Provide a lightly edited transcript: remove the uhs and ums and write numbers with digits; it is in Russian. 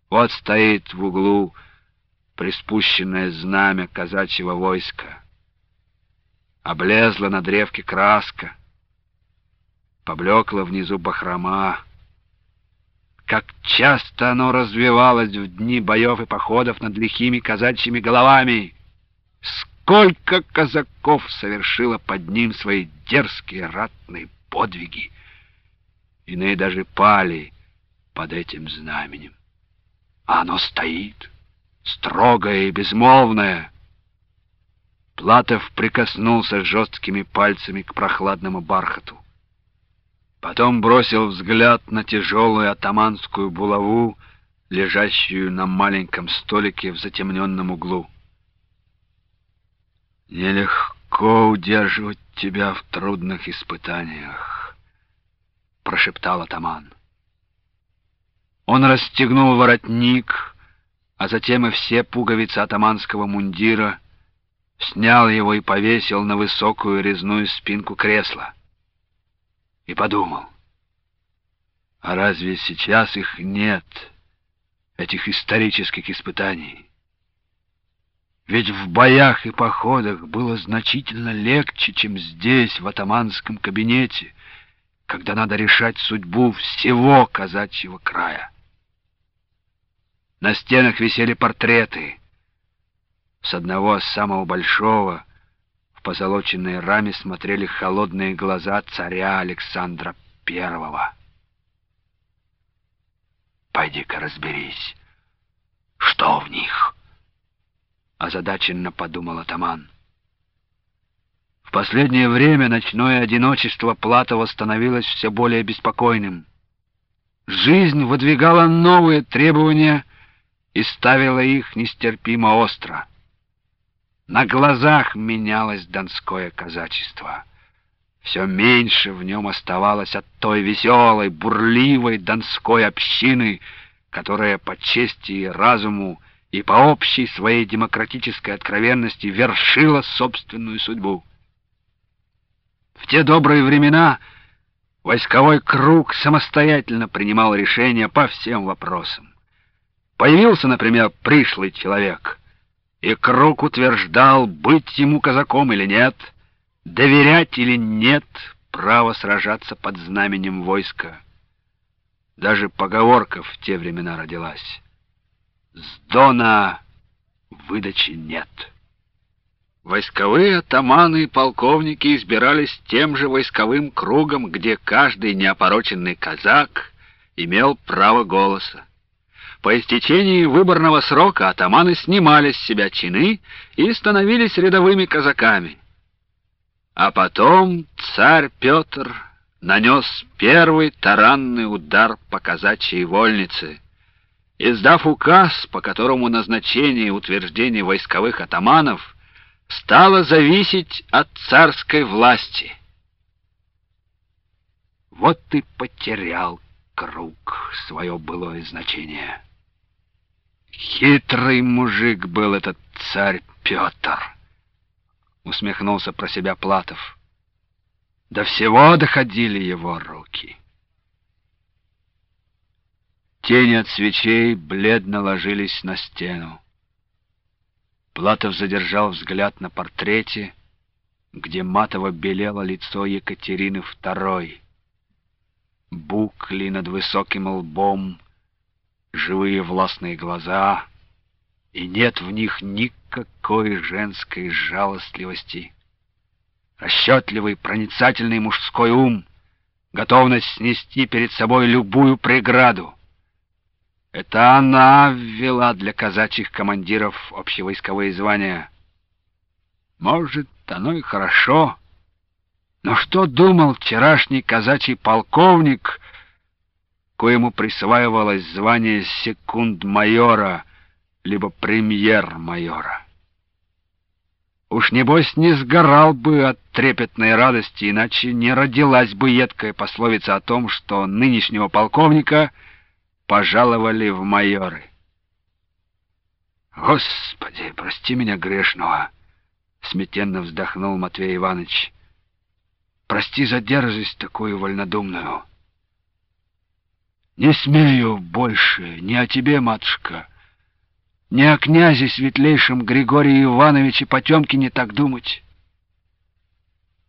Вот стоит в углу приспущенное знамя казачьего войска. Облезла на древке краска, поблекла внизу бахрома. Как часто оно развивалось в дни боев и походов над лихими казачьими головами! Сколько казаков совершило под ним свои дерзкие ратные подвиги! Иные даже пали под этим знаменем. А оно стоит, строгое и безмолвное. Платов прикоснулся жесткими пальцами к прохладному бархату. Потом бросил взгляд на тяжелую атаманскую булаву, лежащую на маленьком столике в затемненном углу. «Нелегко удерживать тебя в трудных испытаниях», — прошептал атаман. Он расстегнул воротник, а затем и все пуговицы атаманского мундира, снял его и повесил на высокую резную спинку кресла. И подумал, а разве сейчас их нет, этих исторических испытаний? Ведь в боях и походах было значительно легче, чем здесь, в атаманском кабинете, когда надо решать судьбу всего казачьего края. На стенах висели портреты. С одного, самого большого, в позолоченной раме смотрели холодные глаза царя Александра I. «Пойди-ка разберись, что в них?» — озадаченно подумал атаман. В последнее время ночное одиночество Платова становилось все более беспокойным. Жизнь выдвигала новые требования и ставила их нестерпимо остро. На глазах менялось донское казачество. Все меньше в нем оставалось от той веселой, бурливой донской общины, которая по чести и разуму и по общей своей демократической откровенности вершила собственную судьбу. В те добрые времена войсковой круг самостоятельно принимал решения по всем вопросам. Появился, например, пришлый человек, и круг утверждал, быть ему казаком или нет, доверять или нет право сражаться под знаменем войска. Даже поговорка в те времена родилась: «С дона выдачи нет». Войсковые атаманы и полковники избирались тем же войсковым кругом, где каждый неопороченный казак имел право голоса. По истечении выборного срока атаманы снимали с себя чины и становились рядовыми казаками. А потом царь Петр нанес первый таранный удар по казачьей вольнице, издав указ, по которому назначение и утверждение войсковых атаманов стало зависеть от царской власти. Вот и потерял круг свое былое значение. Хитрый мужик был этот царь Петр, усмехнулся про себя Платов. До всего доходили его руки. Тени от свечей бледно ложились на стену. Платов задержал взгляд на портрете, где матово белело лицо Екатерины II. Букли над высоким лбом, живые властные глаза, и нет в них никакой женской жалостливости. Расчетливый, проницательный мужской ум, готовность снести перед собой любую преграду. Это она ввела для казачьих командиров общевойсковые звания. Может, оно и хорошо, но что думал вчерашний казачий полковник, коему присваивалось звание секунд-майора либо премьер-майора? Уж небось не сгорал бы от трепетной радости, иначе не родилась бы едкая пословица о том, что нынешнего полковника пожаловали в майоры. «Господи, прости меня грешного!» — смятенно вздохнул Матвей Иванович. «Прости за дерзость такую вольнодумную». Не смею больше ни о тебе, матушка, ни о князе светлейшем Григории Ивановиче Потемкине так думать.